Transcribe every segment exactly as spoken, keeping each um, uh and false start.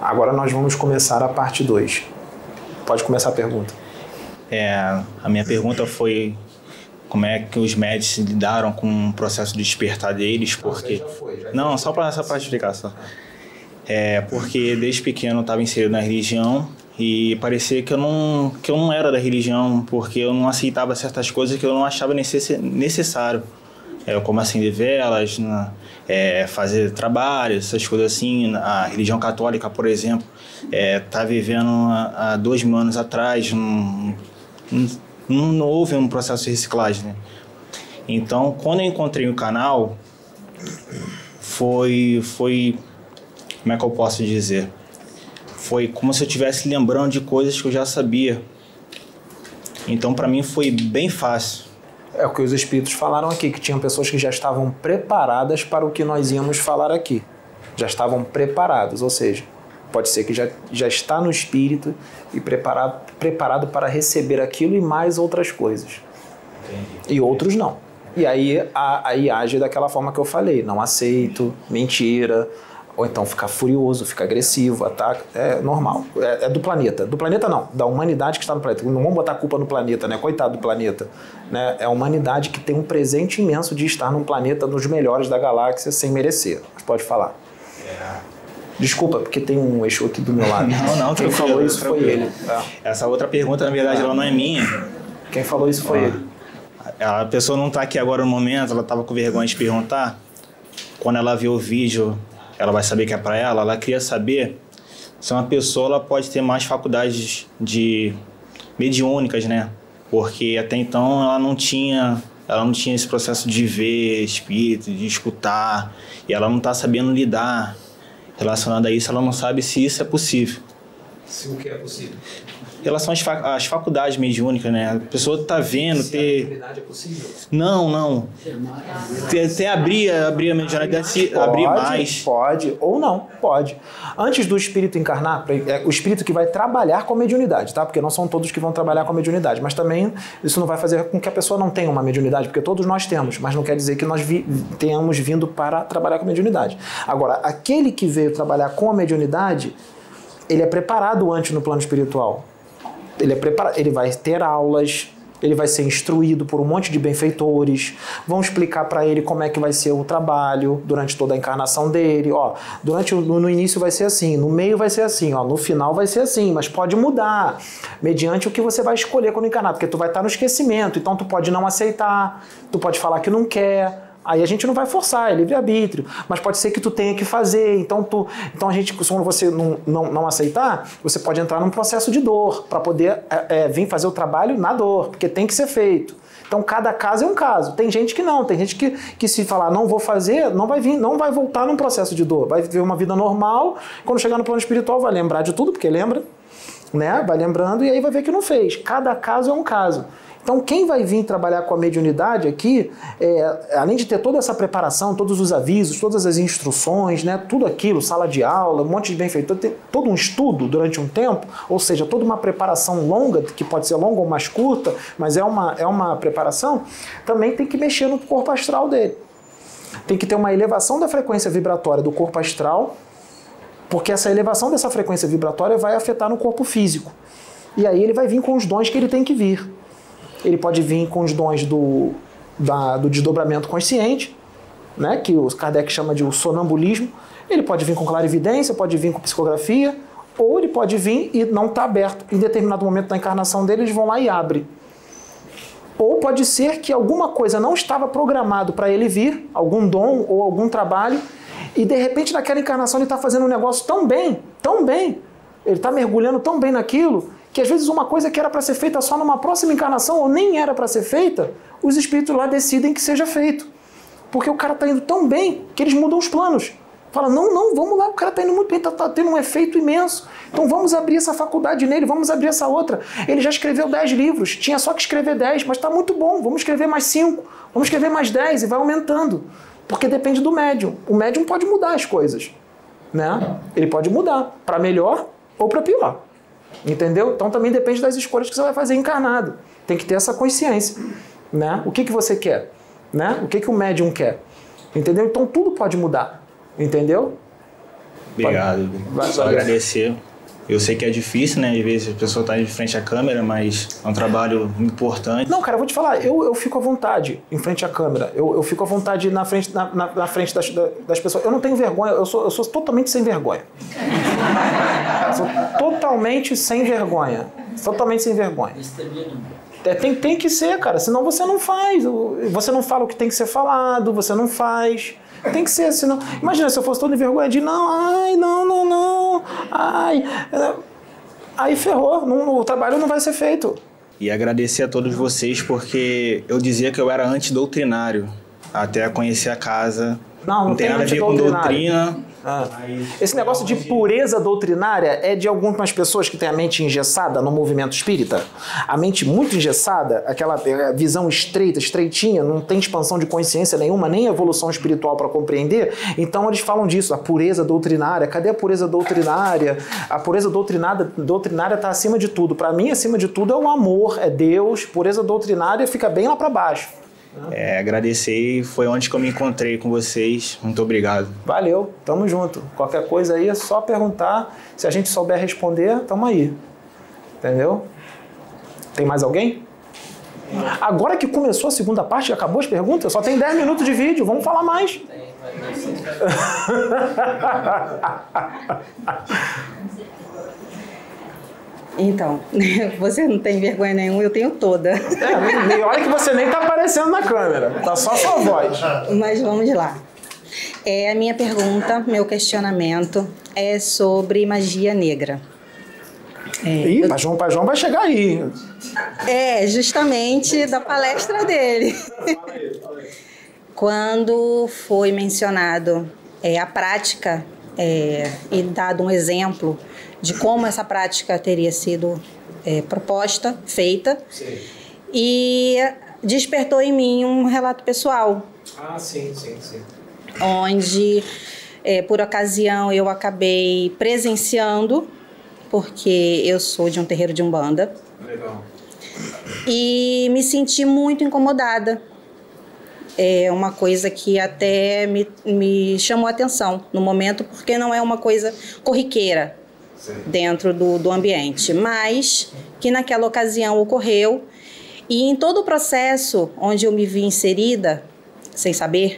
Agora nós vamos começar a parte dois. Pode começar a pergunta. É, a minha pergunta foi como é que os médicos lidaram com o processo de despertar deles, porque... Não, já foi, já Não, só para essa parte explicar só. É, porque desde pequeno eu estava inserido na religião e parecia que eu, não, que eu não era da religião, porque eu não aceitava certas coisas que eu não achava necess, necessário. É, como acender velas, na, é, fazer trabalho, essas coisas assim. A religião católica, por exemplo, está é, vivendo há, há dois mil anos atrás, não, não, não houve um processo de reciclagem, né? Então, quando eu encontrei o canal, foi, foi, como é que eu posso dizer? Foi como se eu estivesse lembrando de coisas que eu já sabia. Então, para mim, foi bem fácil. É o que os espíritos falaram aqui, que tinham pessoas que já estavam preparadas para o que nós íamos falar aqui. Já estavam preparados, ou seja, pode ser que já, já está no espírito e preparado, preparado para receber aquilo e mais outras coisas. Entendi. E outros não. E aí, a, aí age daquela forma que eu falei, não aceito, mentira, ou então ficar furioso, ficar agressivo, ataca, é normal, é, é do planeta. Do planeta não, da humanidade que está no planeta. Não vamos botar a culpa no planeta, né? Coitado do planeta. Né? É a humanidade que tem um presente imenso de estar num planeta dos melhores da galáxia sem merecer. Pode falar. É. Desculpa, porque tem um eixo aqui do meu lado. Não, não, Quem falou isso foi ele. É. Essa outra pergunta, na verdade, ela não é minha. Quem falou isso foi ah. ele. A pessoa não está aqui agora no momento, ela estava com vergonha de perguntar. Quando ela vê o vídeo, ela vai saber que é para ela. Ela queria saber se uma pessoa ela pode ter mais faculdades de mediúnicas, né? Porque até então ela não tinha, ela não tinha esse processo de ver espírito, de escutar, e ela não está sabendo lidar relacionado a isso. Ela não sabe se isso é possível. Se o que é possível? Em relação às, fac às faculdades mediúnicas, né? A pessoa está vendo, se ter... a mediunidade é possível? Não, não. Até abrir, abrir a mediunidade, se abrir mais. Pode, ou não, pode. Antes do espírito encarnar, é o espírito que vai trabalhar com a mediunidade, tá? Porque não são todos que vão trabalhar com a mediunidade, mas também isso não vai fazer com que a pessoa não tenha uma mediunidade, porque todos nós temos, mas não quer dizer que nós vi, tenhamos vindo para trabalhar com a mediunidade. Agora, aquele que veio trabalhar com a mediunidade, ele é preparado antes no plano espiritual. Ele, é preparado, ele vai ter aulas, ele vai ser instruído por um monte de benfeitores, vão explicar para ele como é que vai ser o trabalho durante toda a encarnação dele. Ó, durante o, no início vai ser assim, no meio vai ser assim, ó, no final vai ser assim, mas pode mudar mediante o que você vai escolher quando encarnar, porque tu vai estar no esquecimento, então tu pode não aceitar, tu pode falar que não quer. Aí a gente não vai forçar, é livre-arbítrio, mas pode ser que tu tenha que fazer, então, tu, então a gente, quando você não, não, não aceitar, você pode entrar num processo de dor, para poder é, é, vir fazer o trabalho na dor, porque tem que ser feito. Então cada caso é um caso, tem gente que não, tem gente que, que se falar não vou fazer, não vai vir, não vai voltar num processo de dor, vai viver uma vida normal, quando chegar no plano espiritual vai lembrar de tudo, porque lembra, né? Vai lembrando e aí vai ver que não fez, cada caso é um caso. Então, quem vai vir trabalhar com a mediunidade aqui, é, além de ter toda essa preparação, todos os avisos, todas as instruções, né, tudo aquilo, sala de aula, um monte de benfeitor, tem todo um estudo durante um tempo, ou seja, toda uma preparação longa, que pode ser longa ou mais curta, mas é uma, é uma preparação, também tem que mexer no corpo astral dele. Tem que ter uma elevação da frequência vibratória do corpo astral, porque essa elevação dessa frequência vibratória vai afetar no corpo físico. E aí ele vai vir com os dons que ele tem que vir. Ele pode vir com os dons do, da, do desdobramento consciente, né, que o Kardec chama de o sonambulismo. Ele pode vir com clarividência, pode vir com psicografia, ou ele pode vir e não está aberto. Em determinado momento da encarnação dele, eles vão lá e abrem. Ou pode ser que alguma coisa não estava programado para ele vir, algum dom ou algum trabalho, e de repente naquela encarnação ele está fazendo um negócio tão bem, tão bem, ele está mergulhando tão bem naquilo, que às vezes uma coisa que era para ser feita só numa próxima encarnação, ou nem era para ser feita, os espíritos lá decidem que seja feito. Porque o cara está indo tão bem que eles mudam os planos. Fala, não, não, vamos lá, o cara está indo muito bem, está tá tendo um efeito imenso. Então vamos abrir essa faculdade nele, vamos abrir essa outra. Ele já escreveu dez livros, tinha só que escrever dez, mas está muito bom, vamos escrever mais cinco, vamos escrever mais dez e vai aumentando. Porque depende do médium. O médium pode mudar as coisas, né? Ele pode mudar para melhor ou para pior. Entendeu? Então também depende das escolhas que você vai fazer encarnado. Tem que ter essa consciência, né? O que, que você quer, né? O que, que o médium quer, entendeu? Então tudo pode mudar, entendeu? Obrigado. Vai, Só vai. agradecer. Eu sei que é difícil, né? Às vezes a pessoa está de frente à câmera, mas é um trabalho importante. Não, cara, eu vou te falar, eu, eu fico à vontade em frente à câmera. Eu, eu fico à vontade na frente, na, na, na frente das, das pessoas. Eu não tenho vergonha, eu sou, eu sou totalmente sem vergonha. Sou totalmente sem vergonha. Totalmente sem vergonha. É, tem, tem que ser, cara, senão você não faz. Você não fala o que tem que ser falado, você não faz. Tem que ser, senão... Imagina se eu fosse todo em vergonha de não, ai, não, não, não, ai... Aí ferrou, não, o trabalho não vai ser feito. E agradecer a todos vocês, porque eu dizia que eu era antidoutrinário, até conhecer a casa. Não, não, não tem tem nada a ver com doutrina. Ah. Esse negócio de pureza doutrinária é de algumas pessoas que têm a mente engessada no movimento espírita. A mente muito engessada, aquela visão estreita, estreitinha, não tem expansão de consciência nenhuma, nem evolução espiritual para compreender. Então eles falam disso, a pureza doutrinária. Cadê a pureza doutrinária? A pureza doutrinária doutrinária está acima de tudo. Para mim, acima de tudo é o amor, é Deus. Pureza doutrinária fica bem lá para baixo. É, agradecer, foi onde que eu me encontrei com vocês. Muito obrigado. Valeu, tamo junto. Qualquer coisa aí é só perguntar. Se a gente souber responder, tamo aí. Entendeu? Tem mais alguém? Agora que começou a segunda parte, acabou as perguntas, só tem dez minutos de vídeo, vamos falar mais. Então, você não tem vergonha nenhuma, eu tenho toda. É, olha que você nem tá aparecendo na câmera, tá só a sua voz. Mas vamos lá. É, a minha pergunta, meu questionamento é sobre magia negra. É, Ih, eu... Pajão, Pajão vai chegar aí. É, justamente da palestra dele. Quando foi mencionado é, a prática é, e dado um exemplo de como essa prática teria sido é, proposta, feita, sim. E despertou em mim um relato pessoal. Ah, sim, sim, sim. Onde, é, por ocasião, eu acabei presenciando, porque eu sou de um terreiro de Umbanda. Legal. E me senti muito incomodada. É uma coisa que até me, me chamou a atenção no momento, porque não é uma coisa corriqueira. Sim. Dentro do, do ambiente, mas que naquela ocasião ocorreu e em todo o processo onde eu me vi inserida, sem saber,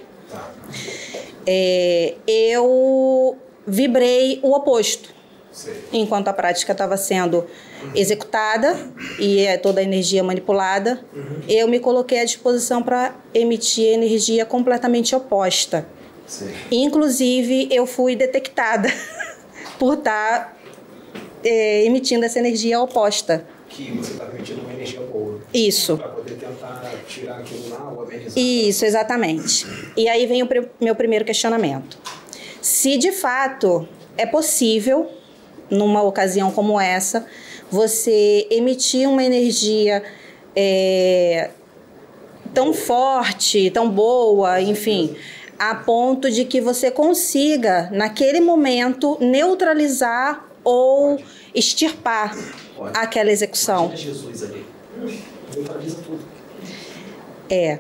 é, eu vibrei o oposto. Sim. Enquanto a prática estava sendo executada e é toda a energia manipulada, uhum. Eu me coloquei à disposição para emitir energia completamente oposta. Sim. Inclusive, eu fui detectada por estar É, emitindo essa energia oposta. Que você está emitindo uma energia boa. Isso. Para poder tentar tirar aquilo lá ou amenizar. Isso, exatamente. E aí vem o pr- meu primeiro questionamento. Se de fato é possível, numa ocasião como essa, você emitir uma energia é, tão forte, tão boa, enfim, a ponto de que você consiga, naquele momento, neutralizar ou extirpar Pode. aquela execução. Imagina Jesus ali. Neutraliza tudo. É.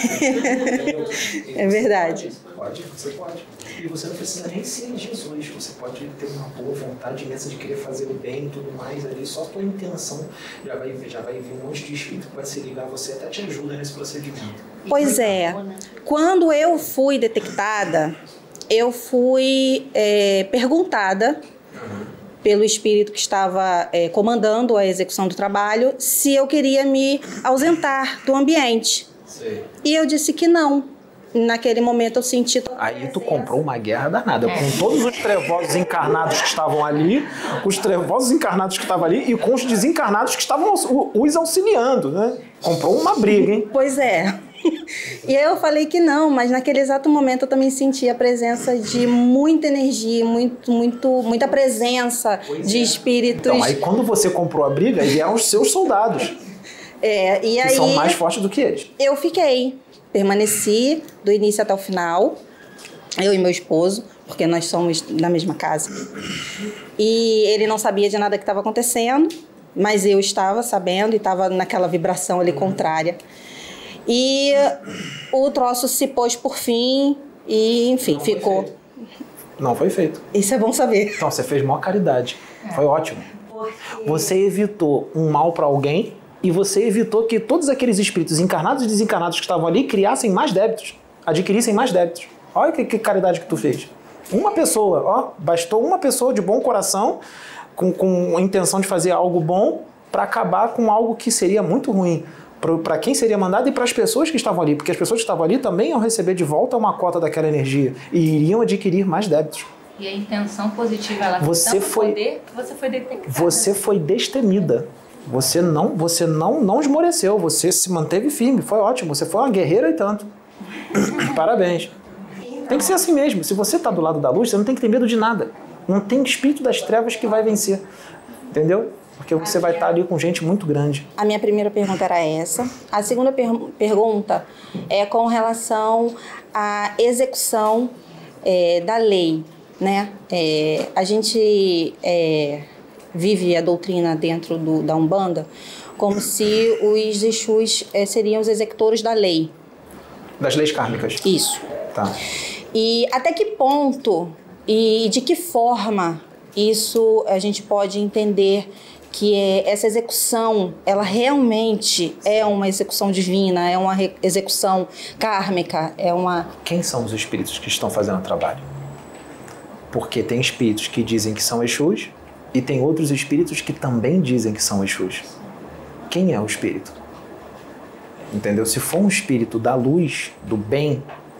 É verdade. Pode, você pode. E você não precisa nem ser Jesus. Você pode ter uma boa vontade imensa de querer fazer o bem e tudo mais ali. Só a tua intenção já vai, já vai vir um monte de espírito que vai se ligar a você, até te ajuda nesse procedimento. Pois é. Quando eu fui detectada, eu fui é, perguntada uhum. pelo espírito que estava é, comandando a execução do trabalho, se eu queria me ausentar do ambiente. Sim. E eu disse que não. Naquele momento eu senti... Aí tu comprou uma guerra danada, é. com todos os trevosos encarnados que estavam ali, os trevosos encarnados que estavam ali e com os desencarnados que estavam os auxiliando, né? Comprou uma briga, hein? Pois é. E aí eu falei que não, mas naquele exato momento eu também senti a presença de muita energia, muito, muito, muita presença pois de é. espíritos. Então, aí quando você comprou a briga, vieram os seus soldados. É, e que aí são mais fortes do que eles. Eu fiquei, permaneci do início até o final, eu e meu esposo, porque nós somos da mesma casa. E ele não sabia de nada que estava acontecendo, mas eu estava sabendo e estava naquela vibração ali contrária. E o troço se pôs por fim e, enfim, não ficou... Não foi feito. Isso é bom saber. Então, você fez maior caridade. É. Foi ótimo. Porque... Você evitou um mal para alguém e você evitou que todos aqueles espíritos encarnados e desencarnados que estavam ali criassem mais débitos, adquirissem mais débitos. Olha que, que caridade que tu fez. Uma pessoa, ó, bastou uma pessoa de bom coração, com, com a intenção de fazer algo bom, para acabar com algo que seria muito ruim para quem seria mandado e para as pessoas que estavam ali, porque as pessoas que estavam ali também iam receber de volta uma cota daquela energia e iriam adquirir mais débitos. E a intenção positiva, ela você tem foi, poder que você foi detectada. Você foi destemida. Você não, você não, não esmoreceu, você se manteve firme, foi ótimo, você foi uma guerreira e tanto. Parabéns. Tem que ser assim mesmo. Se você está do lado da luz, você não tem que ter medo de nada. Não tem espírito das trevas que vai vencer. Entendeu? Porque você vai estar ali com gente muito grande. A minha primeira pergunta era essa. A segunda per pergunta é com relação à execução é, da lei, né? É, a gente é, vive a doutrina dentro do, da Umbanda como se os Exus é, seriam os executores da lei. Das leis kármicas. Isso. Tá. E até que ponto e de que forma isso a gente pode entender que é, essa execução, ela realmente é uma execução divina, é uma execução kármica, é uma... Quem são os espíritos que estão fazendo o trabalho? Porque tem espíritos que dizem que são Exus e tem outros espíritos que também dizem que são Exus. Quem é o espírito? Entendeu? Se for um espírito da luz, do bem,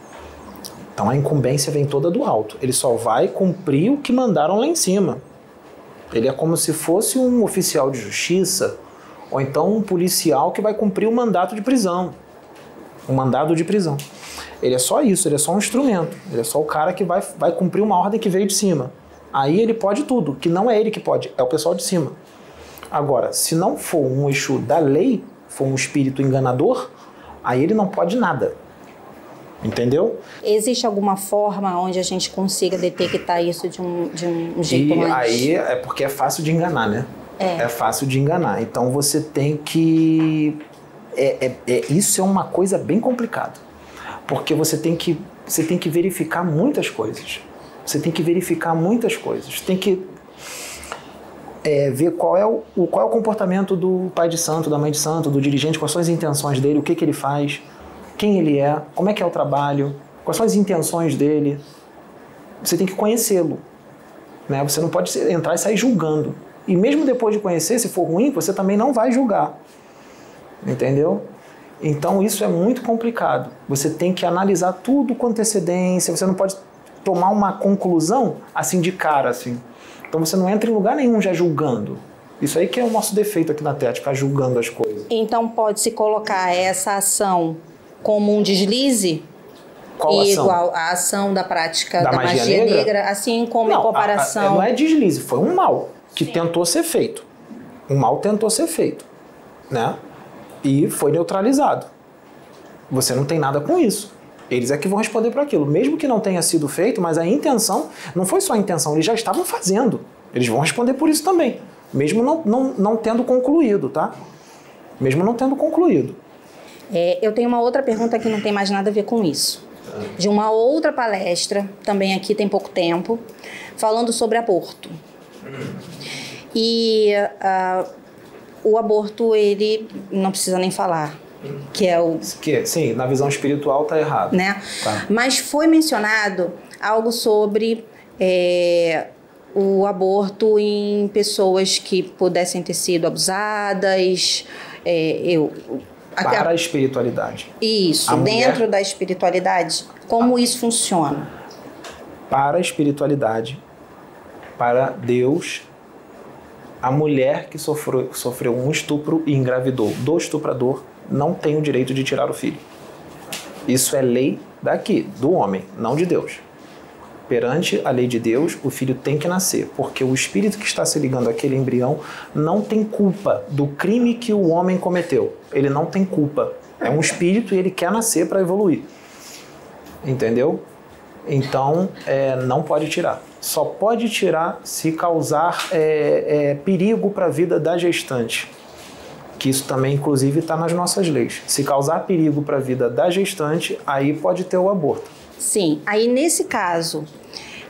então a incumbência vem toda do alto. Ele só vai cumprir o que mandaram lá em cima. Ele é como se fosse um oficial de justiça ou então um policial que vai cumprir um mandato de prisão. Um mandado de prisão. Ele é só isso, ele é só um instrumento. Ele é só o cara que vai, vai cumprir uma ordem que veio de cima. Aí ele pode tudo, que não é ele que pode, é o pessoal de cima. Agora, se não for um Exu da lei, for um espírito enganador, aí ele não pode nada. Entendeu? Existe alguma forma onde a gente consiga detectar isso de um, de um jeito e mais... aí é porque é fácil de enganar, né? É. É fácil de enganar. Então você tem que... É, é, é, isso é uma coisa bem complicada. Porque você tem que, você tem que verificar muitas coisas. Você tem que verificar muitas coisas. Tem que é, ver qual é, o, qual é o comportamento do pai de santo, da mãe de santo, do dirigente, quais são as intenções dele, o que, que ele faz, quem ele é, como é que é o trabalho, quais são as intenções dele. Você tem que conhecê-lo, né? Você não pode entrar e sair julgando. E mesmo depois de conhecer, se for ruim, você também não vai julgar. Entendeu? Então isso é muito complicado. Você tem que analisar tudo com antecedência, você não pode tomar uma conclusão assim de cara, assim. Então você não entra em lugar nenhum já julgando. Isso aí que é o nosso defeito aqui na Terra, de ficar julgando as coisas. Então pode-se colocar essa ação como um deslize? Qual ação? Igual a ação da prática da, da magia, magia negra? negra, assim como não, em comparação... A, a, não é deslize, foi um mal que Sim. tentou ser feito. Um mal tentou ser feito, né? E foi neutralizado. Você não tem nada com isso. Eles é que vão responder por aquilo. Mesmo que não tenha sido feito, mas a intenção, não foi só a intenção, eles já estavam fazendo. Eles vão responder por isso também. Mesmo não, não, não tendo concluído, tá? Mesmo não tendo concluído. É, eu tenho uma outra pergunta que não tem mais nada a ver com isso. De uma outra palestra, também aqui tem pouco tempo, falando sobre aborto. E uh, o aborto, ele não precisa nem falar. Que é o... Que, sim, na visão espiritual está errado. Né? Tá. Mas foi mencionado algo sobre é, o aborto em pessoas que pudessem ter sido abusadas. É, eu, Para a espiritualidade. Isso, a dentro mulher... da espiritualidade. Como isso funciona? Para a espiritualidade, para Deus, a mulher que sofreu, sofreu um estupro e engravidou do estuprador não tem o direito de tirar o filho. Isso é lei daqui, do homem, não de Deus. Perante a lei de Deus, o filho tem que nascer, porque o espírito que está se ligando àquele embrião não tem culpa do crime que o homem cometeu. Ele não tem culpa. É um espírito e ele quer nascer para evoluir. Entendeu? Então, é, não pode tirar. Só pode tirar se causar é, é, perigo para a vida da gestante. Que isso também, inclusive, está nas nossas leis. Se causar perigo para a vida da gestante, aí pode ter o aborto. Sim. Aí, nesse caso,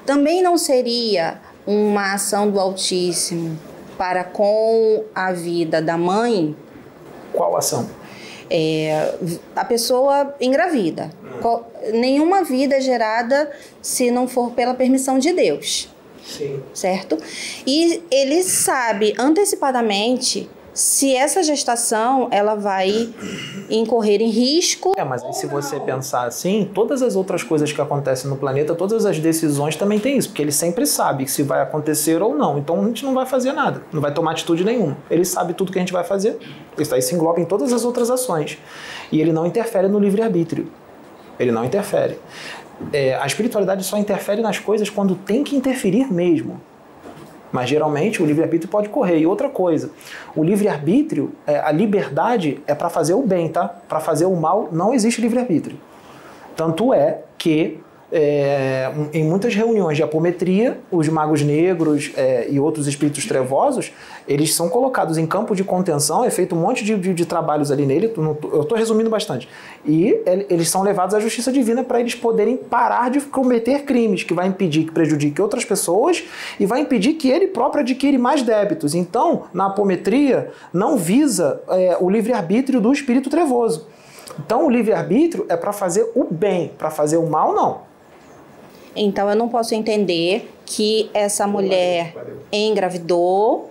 também não seria uma ação do Altíssimo para com a vida da mãe? Qual ação? É, a pessoa engravida. Qual, nenhuma vida é gerada se não for pela permissão de Deus. Sim. Certo? E ele sabe antecipadamente se essa gestação ela vai incorrer em risco. É, mas aí se você pensar assim, todas as outras coisas que acontecem no planeta, todas as decisões também tem isso, porque ele sempre sabe se vai acontecer ou não. Então a gente não vai fazer nada, não vai tomar atitude nenhuma. Ele sabe tudo que a gente vai fazer. Isso aí se engloba em todas as outras ações. E ele não interfere no livre-arbítrio. Ele não interfere. É, a espiritualidade só interfere nas coisas quando tem que interferir mesmo. Mas geralmente o livre-arbítrio pode correr. E outra coisa, o livre-arbítrio, é, a liberdade é para fazer o bem, tá? Para fazer o mal não existe livre-arbítrio. Tanto é que é, em muitas reuniões de apometria, os magos negros é, e outros espíritos trevosos, eles são colocados em campo de contenção, é feito um monte de, de, de trabalhos ali nele, eu estou resumindo bastante, e eles são levados à justiça divina para eles poderem parar de cometer crimes, que vai impedir que prejudique outras pessoas e vai impedir que ele próprio adquire mais débitos. Então, na apometria, não visa é, o livre-arbítrio do espírito trevoso. Então, o livre-arbítrio é para fazer o bem, para fazer o mal, não. Então, eu não posso entender que essa mulher engravidou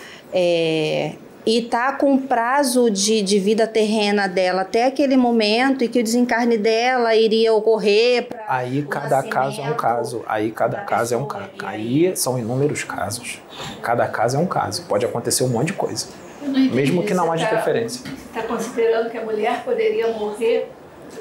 é, e está com o prazo de, de vida terrena dela até aquele momento e que o desencarne dela iria ocorrer. Pra Aí cada caso é um caso. Aí cada caso é um caso. Aí são inúmeros casos. Cada caso é um caso. Pode acontecer um monte de coisa. Mesmo que não haja interferência. Você está considerando que a mulher poderia morrer?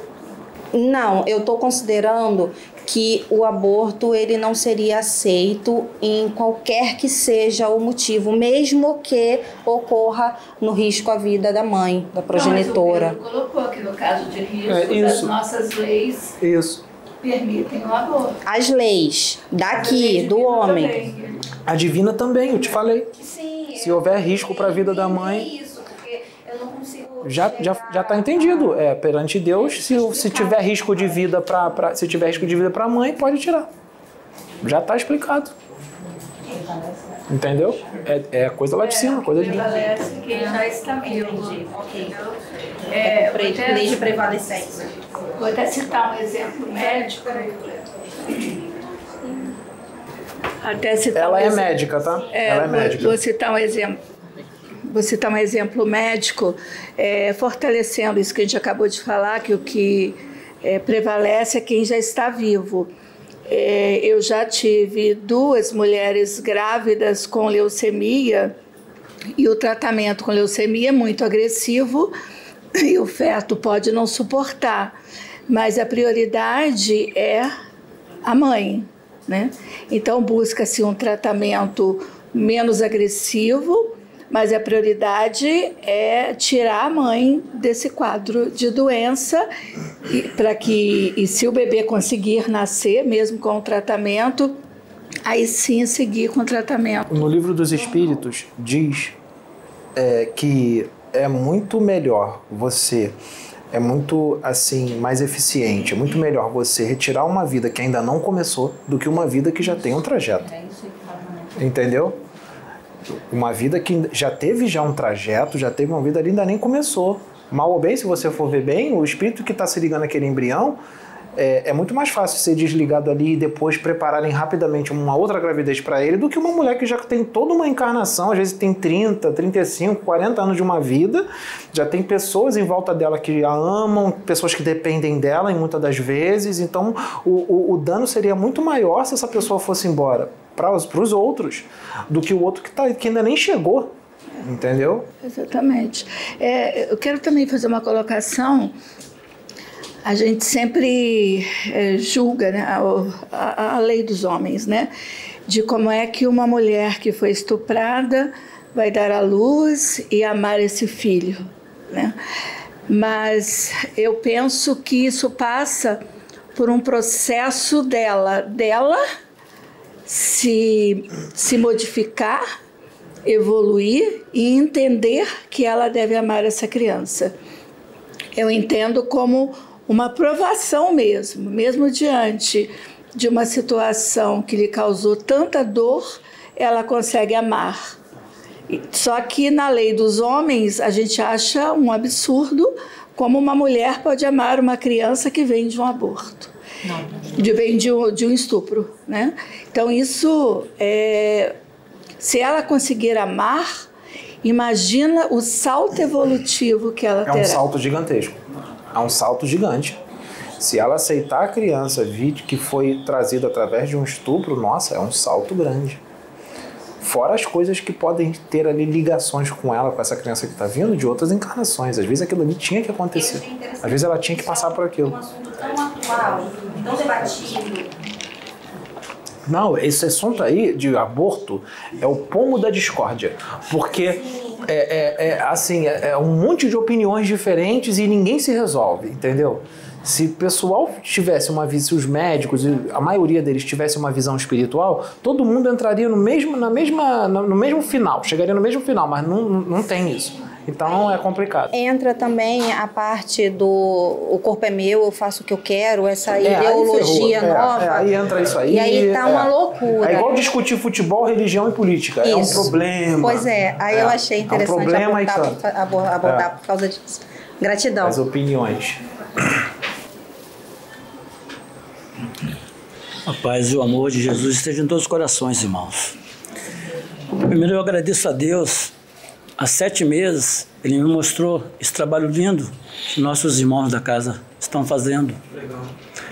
Não, eu estou considerando que o aborto ele não seria aceito em qualquer que seja o motivo, mesmo que ocorra no risco à vida da mãe, da progenitora. Não, mas o Pedro colocou que no caso de risco, é, das nossas leis isso. permitem o aborto. As leis daqui, As leis do homem. Também. A divina também, eu te falei. Sim, Se houver risco para a vida da mãe... Já, já, já tá entendido. É, perante Deus, se, se tiver risco de vida para se tiver risco de vida para a mãe, pode tirar. Já tá explicado. Entendeu? É, é coisa lá de cima, coisa de Deus. Prevalece quem já está vivo. É, é lei de prevalecência. Vou até citar um exemplo médico. Até citar Ela um é exemplo. médica, tá? É, Ela é médica. Vou citar um exemplo. Vou citar um exemplo médico, é, fortalecendo isso que a gente acabou de falar, que o que é, prevalece é quem já está vivo. É, eu já tive duas mulheres grávidas com leucemia e o tratamento com leucemia é muito agressivo e o feto pode não suportar, mas a prioridade é a mãe, né? Então busca-se um tratamento menos agressivo, mas a prioridade é tirar a mãe desse quadro de doença para que, e se o bebê conseguir nascer, mesmo com o tratamento, aí sim seguir com o tratamento. No Livro dos Espíritos diz é, que é muito melhor você, é muito assim, mais eficiente, é muito melhor você retirar uma vida que ainda não começou do que uma vida que já tem um trajeto. Entendeu? Uma vida que já teve já um trajeto, já teve uma vida ali, ainda nem começou. Mal ou bem, se você for ver bem, o espírito que está se ligando naquele embrião, é, é muito mais fácil ser desligado ali e depois prepararem rapidamente uma outra gravidez para ele do que uma mulher que já tem toda uma encarnação, às vezes tem trinta, trinta e cinco, quarenta anos de uma vida, já tem pessoas em volta dela que a amam, pessoas que dependem dela em muitas das vezes, então o, o, o dano seria muito maior se essa pessoa fosse embora para os outros do que o outro que, tá, que ainda nem chegou, entendeu? Exatamente. É, eu quero também fazer uma colocação. A gente sempre é, julga, né, a, a, a lei dos homens, né, de como é que uma mulher que foi estuprada vai dar à luz e amar esse filho, né? Mas eu penso que isso passa por um processo dela, dela se, se modificar, evoluir e entender que ela deve amar essa criança. Eu entendo como uma provação mesmo, mesmo diante de uma situação que lhe causou tanta dor, ela consegue amar. Só que na lei dos homens, a gente acha um absurdo como uma mulher pode amar uma criança que vem de um aborto, não. De, vem de um, de um estupro, né? Então, isso, é, se ela conseguir amar, imagina o salto evolutivo que ela terá. É um salto gigantesco, é um salto gigante. Se ela aceitar a criança que foi trazida através de um estupro, nossa, é um salto grande. Fora as coisas que podem ter ali ligações com ela, com essa criança que está vindo, de outras encarnações. Às vezes aquilo ali tinha que acontecer. Às vezes ela tinha que passar por aquilo. Um assunto tão atual, tão debatido. Não, esse assunto aí de aborto é o pomo da discórdia. Porque é, é, é assim, é, é um monte de opiniões diferentes e ninguém se resolve, entendeu? Se o pessoal tivesse uma visão, se os médicos, a maioria deles tivesse uma visão espiritual, todo mundo entraria no mesmo, na mesma, no mesmo final, chegaria no mesmo final, mas não, não tem isso. Então é complicado. Entra também a parte do o corpo é meu, eu faço o que eu quero, essa é, ideologia aí nova. É, é, aí entra isso aí. E aí tá é, uma loucura. É igual discutir futebol, religião e política. Isso. É um problema. Pois é, aí é, eu achei interessante é um problema abordar, abordar, abordar é. por causa disso. Gratidão. As opiniões. A paz e o amor de Jesus estejam em todos os corações, irmãos. Primeiro eu agradeço a Deus. Há sete meses Ele me mostrou esse trabalho lindo que nossos irmãos da casa estão fazendo. Legal.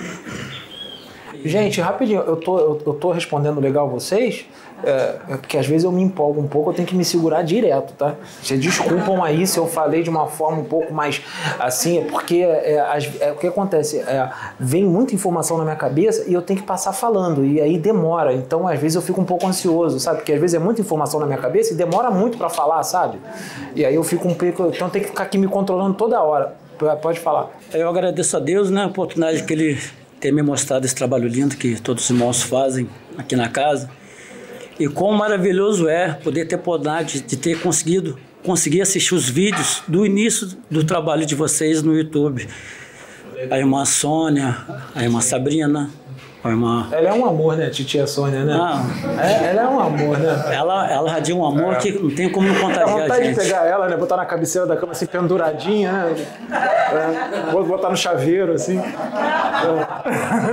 Gente, rapidinho, eu tô, eu, eu tô respondendo legal vocês, é, é porque às vezes eu me empolgo um pouco, eu tenho que me segurar direto, tá? Vocês desculpam aí se eu falei de uma forma um pouco mais assim, é porque é, as, é, o que acontece, é, vem muita informação na minha cabeça e eu tenho que passar falando, e aí demora, então às vezes eu fico um pouco ansioso, sabe? Porque às vezes é muita informação na minha cabeça e demora muito para falar, sabe? E aí eu fico um pouco, então eu tenho que ficar aqui me controlando toda hora. Pode falar. Eu agradeço a Deus, né, a oportunidade que Ele ter me mostrado esse trabalho lindo que todos os irmãos fazem aqui na casa. E quão maravilhoso é poder ter a oportunidade de ter conseguido conseguir assistir os vídeos do início do trabalho de vocês no YouTube. A irmã Sônia, a irmã Sabrina, a irmã... Ela é um amor, né, titia Sônia, né? Ah, é, ela é um amor, né? Ela, ela radia um amor é. que não tem como não contagiar a gente. Dá vontade de pegar ela, né, botar na cabeceira da cama assim, penduradinha, né? É, botar no chaveiro, assim. É.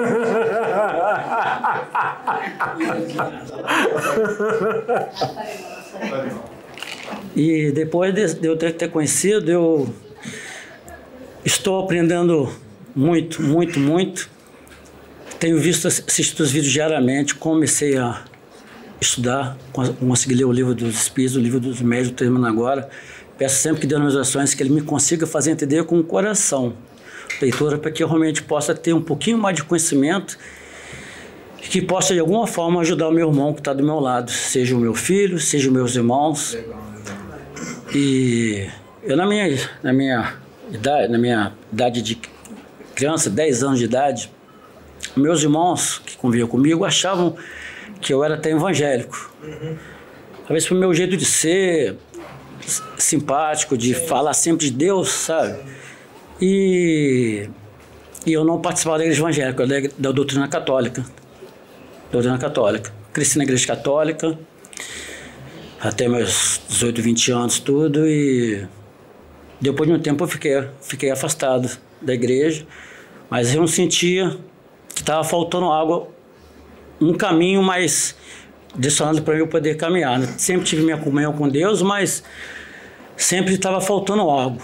E depois de eu ter, ter conhecido, eu estou aprendendo muito, muito, muito. Tenho visto, assistido os vídeos diariamente, comecei a estudar, consegui ler o livro dos Espíritos, o livro dos Médios, terminando agora. Peço sempre que Deus nas orações, que Ele me consiga fazer entender com o coração, leitura, para que eu realmente possa ter um pouquinho mais de conhecimento e que possa de alguma forma ajudar o meu irmão que está do meu lado, seja o meu filho, seja os meus irmãos. E eu na minha, na minha idade, na minha idade de criança, dez anos de idade, meus irmãos que conviviam comigo achavam que eu era até evangélico. Uhum. Talvez pelo meu jeito de ser simpático, de Sim. falar sempre de Deus, sabe? E, e eu não participava da igreja evangélica, da, da doutrina católica. Doutrina católica. Cresci na igreja católica até meus dezoito, vinte anos, tudo, e depois de um tempo eu fiquei, fiquei afastado da igreja, mas eu não sentia que estava faltando algo, um caminho mais direcionado para eu poder caminhar. Sempre tive minha comunhão com Deus, mas sempre estava faltando algo.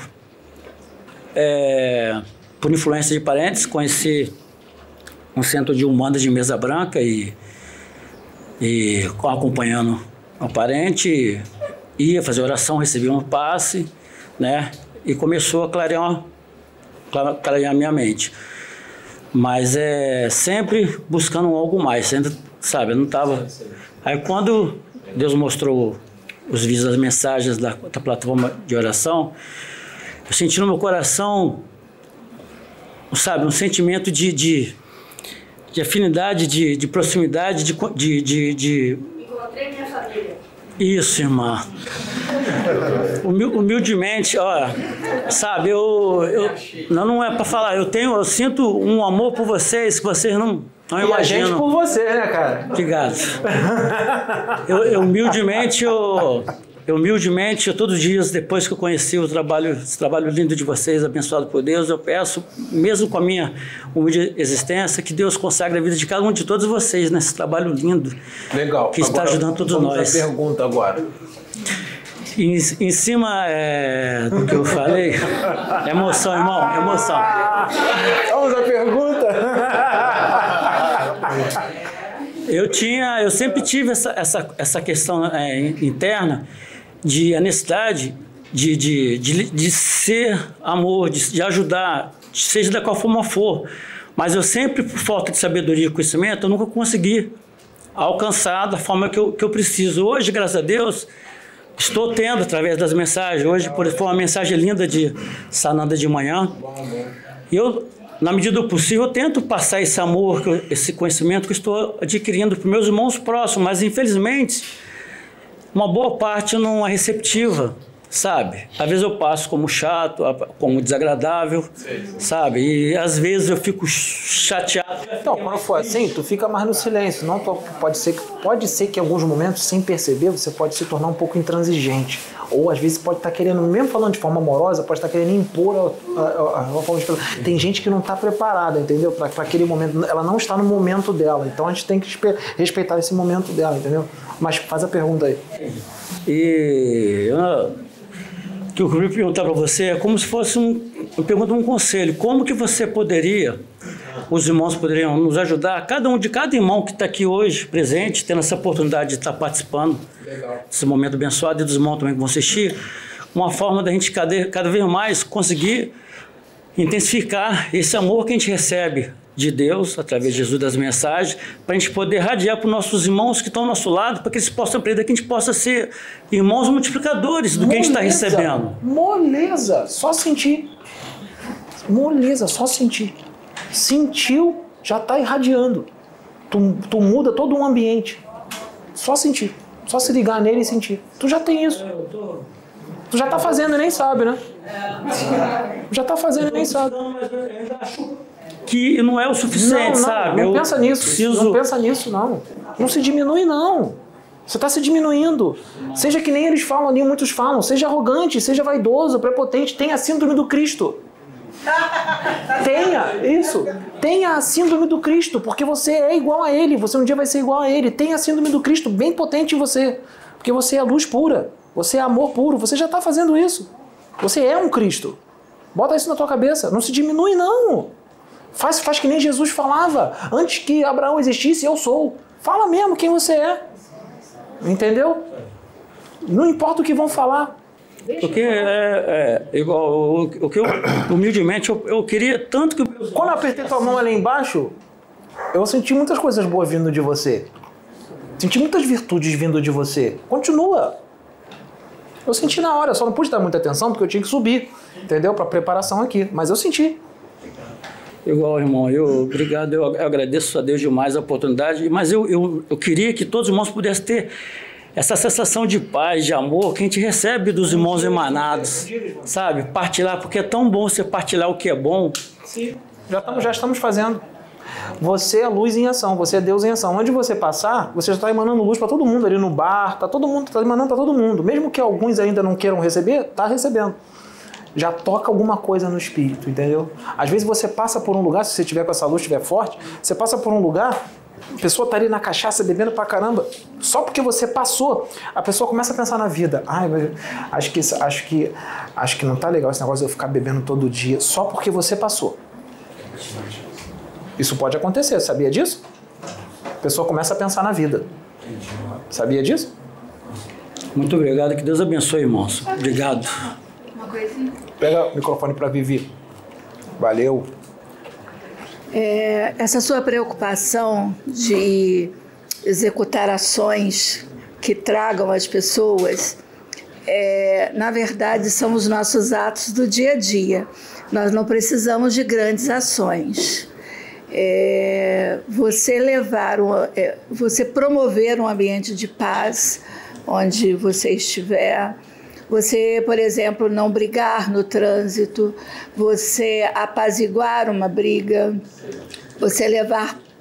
É, por influência de parentes, conheci um centro de Umbanda de Mesa Branca e, e acompanhando um parente, ia fazer oração, recebia um passe, né? E começou a clarear, clarear minha mente. Mas é sempre buscando algo mais, sempre, sabe, eu não estava... Aí quando Deus mostrou os vídeos, as mensagens da, da plataforma de oração, eu senti no meu coração, sabe, um sentimento de, de, de afinidade, de, de proximidade, de... de, de, de... Encontrei minha família. Isso, irmã. Humildemente, ó, sabe, eu, eu não, não é para falar, eu tenho, eu sinto um amor por vocês que vocês não Não e imagino. a gente por você, né, cara? Obrigado. Eu, eu humildemente, eu, eu humildemente, eu, todos os dias, depois que eu conheci o trabalho, esse trabalho lindo de vocês, abençoado por Deus, eu peço, mesmo com a minha humilde existência, que Deus consagre a vida de cada um de todos vocês nesse trabalho lindo. Legal. Que está agora, ajudando todos vamos nós. A pergunta agora. Em, em cima é, do que eu falei, emoção, irmão, emoção. Vamos à pergunta. Eu tinha, eu sempre tive essa, essa, essa questão é, interna de a necessidade de, de, de, de ser amor, de, de ajudar, seja da qual forma for. Mas eu sempre, por falta de sabedoria e conhecimento, eu nunca consegui alcançar da forma que eu, que eu preciso. Hoje, graças a Deus, estou tendo através das mensagens. Hoje, por foi uma mensagem linda de Sananda de manhã. E eu, na medida do possível, eu tento passar esse amor, esse conhecimento que eu estou adquirindo para os meus irmãos próximos, mas infelizmente uma boa parte não é receptiva, sabe? Às vezes eu passo como chato, como desagradável, sabe? E às vezes eu fico chateado. Então, quando for assim, tu fica mais no silêncio. Não pode ser, pode ser que em alguns momentos, sem perceber, você pode se tornar um pouco intransigente. Ou às vezes pode estar querendo, mesmo falando de forma amorosa, pode estar querendo impor a, a, a, a forma de... Tem gente que não está preparada, entendeu? Para aquele momento. Ela não está no momento dela. Então a gente tem que respeitar esse momento dela, entendeu? Mas faz a pergunta aí. E eu, o que eu queria perguntar para você é como se fosse um, eu pergunto um conselho. Como que você poderia, os irmãos poderiam nos ajudar, cada um de cada irmão que está aqui hoje, presente, tendo essa oportunidade de estar participando Legal. Desse momento abençoado, e dos irmãos também que vão assistir, uma forma da gente cada, cada vez mais conseguir intensificar esse amor que a gente recebe de Deus, através de Jesus, das mensagens, para a gente poder radiar para os nossos irmãos que estão ao nosso lado, para que eles possam aprender, que a gente possa ser irmãos multiplicadores do Moleza, que a gente está recebendo. Moleza, só sentir. Moleza, só sentir. Sentiu, já está irradiando. Tu, tu muda todo um ambiente. Só sentir. Só se ligar nele e sentir. Tu já tem isso. Tu já está fazendo e nem sabe, né? Já está fazendo e nem sabe. Que não é o suficiente, não, não, sabe? Não eu pensa nisso. Preciso... Não pensa nisso, não. Não se diminui, não. Você está se diminuindo. Seja que nem eles falam ali, muitos falam. Seja arrogante, seja vaidoso, prepotente. Tenha a síndrome do Cristo. Tenha isso. Tenha a síndrome do Cristo, porque você é igual a Ele. Você um dia vai ser igual a Ele. Tenha a síndrome do Cristo bem potente em você. Porque você é luz pura. Você é amor puro. Você já está fazendo isso. Você é um Cristo. Bota isso na tua cabeça. Não se diminui, não. Faz, faz que nem Jesus falava. Antes que Abraão existisse, eu sou. Fala mesmo quem você é. Entendeu? Não importa o que vão falar. Porque é, é igual o, o que eu, humildemente, eu, eu queria tanto que... Quando eu apertei tua mão ali embaixo, eu senti muitas coisas boas vindo de você. Senti muitas virtudes vindo de você. Continua. Eu senti na hora, só não pude dar muita atenção porque eu tinha que subir, entendeu? Para preparação aqui. Mas eu senti. Igual, irmão, eu, obrigado, eu agradeço a Deus demais a oportunidade, mas eu, eu, eu queria que todos os irmãos pudessem ter essa sensação de paz, de amor que a gente recebe dos irmãos emanados, sabe? Partilhar, porque é tão bom você partilhar o que é bom. Sim, já estamos, já estamos fazendo. Você é luz em ação, você é Deus em ação. Onde você passar, você já está emanando luz para todo mundo ali no bar, tá todo mundo, está emanando para todo mundo. Mesmo que alguns ainda não queiram receber, está recebendo. Já toca alguma coisa no espírito, entendeu? Às vezes você passa por um lugar, se você tiver com essa luz, estiver forte, você passa por um lugar, a pessoa tá ali na cachaça bebendo pra caramba, só porque você passou, a pessoa começa a pensar na vida. Ai, acho que, acho que, acho que não tá legal esse negócio de eu ficar bebendo todo dia, só porque você passou. Isso pode acontecer, sabia disso? A pessoa começa a pensar na vida. Sabia disso? Muito obrigado, que Deus abençoe, irmãos. Obrigado. Pega o microfone para Vivi. Valeu. É, essa sua preocupação de executar ações que tragam as pessoas, é, na verdade, são os nossos atos do dia a dia. Nós não precisamos de grandes ações. É, você levar, um, é, você promover um ambiente de paz onde você estiver. Você, por exemplo, não brigar no trânsito, você apaziguar uma briga, você levar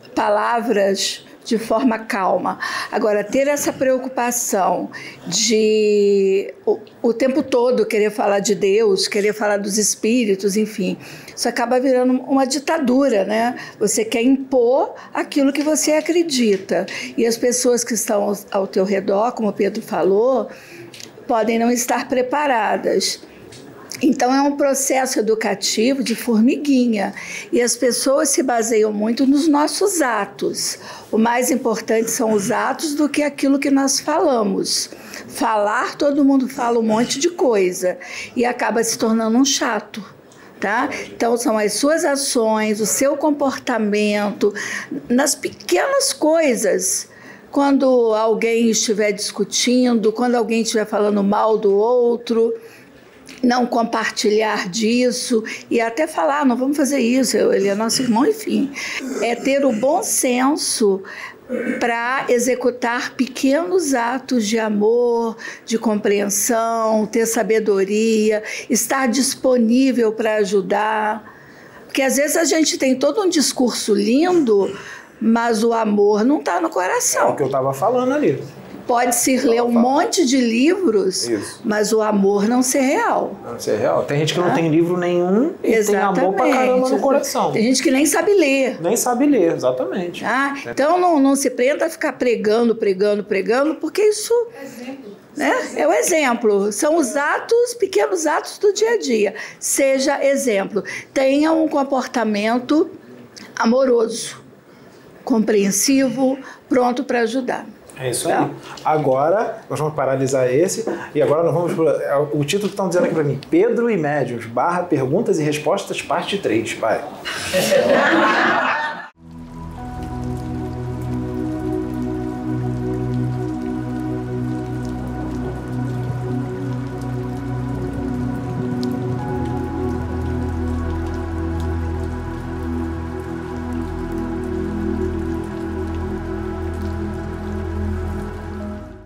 palavras de forma calma. Agora, ter essa preocupação de o, o tempo todo querer falar de Deus, querer falar dos espíritos, enfim, isso acaba virando uma ditadura, né? Você quer impor aquilo que você acredita. E as pessoas que estão ao, ao teu redor, como o Pedro falou, podem não estar preparadas. Então, é um processo educativo de formiguinha. E as pessoas se baseiam muito nos nossos atos. O mais importante são os atos do que aquilo que nós falamos. Falar, todo mundo fala um monte de coisa e acaba se tornando um chato. Tá? Então, são as suas ações, o seu comportamento, nas pequenas coisas. Quando alguém estiver discutindo, quando alguém estiver falando mal do outro, não compartilhar disso e até falar, não vamos fazer isso, ele é nosso irmão, enfim. É ter o bom senso para executar pequenos atos de amor, de compreensão, ter sabedoria, estar disponível para ajudar. Porque às vezes a gente tem todo um discurso lindo, mas o amor não está no coração. É o que eu estava falando ali. Pode-se ler um monte de livros, Isso. mas o amor não ser real. Não ser real. Tem gente que ah. não tem livro nenhum e exatamente. Tem amor pra caramba no coração. Tem gente que nem sabe ler. Nem sabe ler, exatamente. Ah, então não, não se prenda a ficar pregando, pregando, pregando, porque isso né, é o exemplo. São os atos, pequenos atos do dia a dia. Seja exemplo. Tenha um comportamento amoroso, compreensivo, pronto para ajudar. É isso aí. Agora, nós vamos paralisar esse e agora nós vamos... Pro, o título que estão dizendo aqui para mim, Pedro e Médiuns, barra perguntas e respostas, parte três, pai.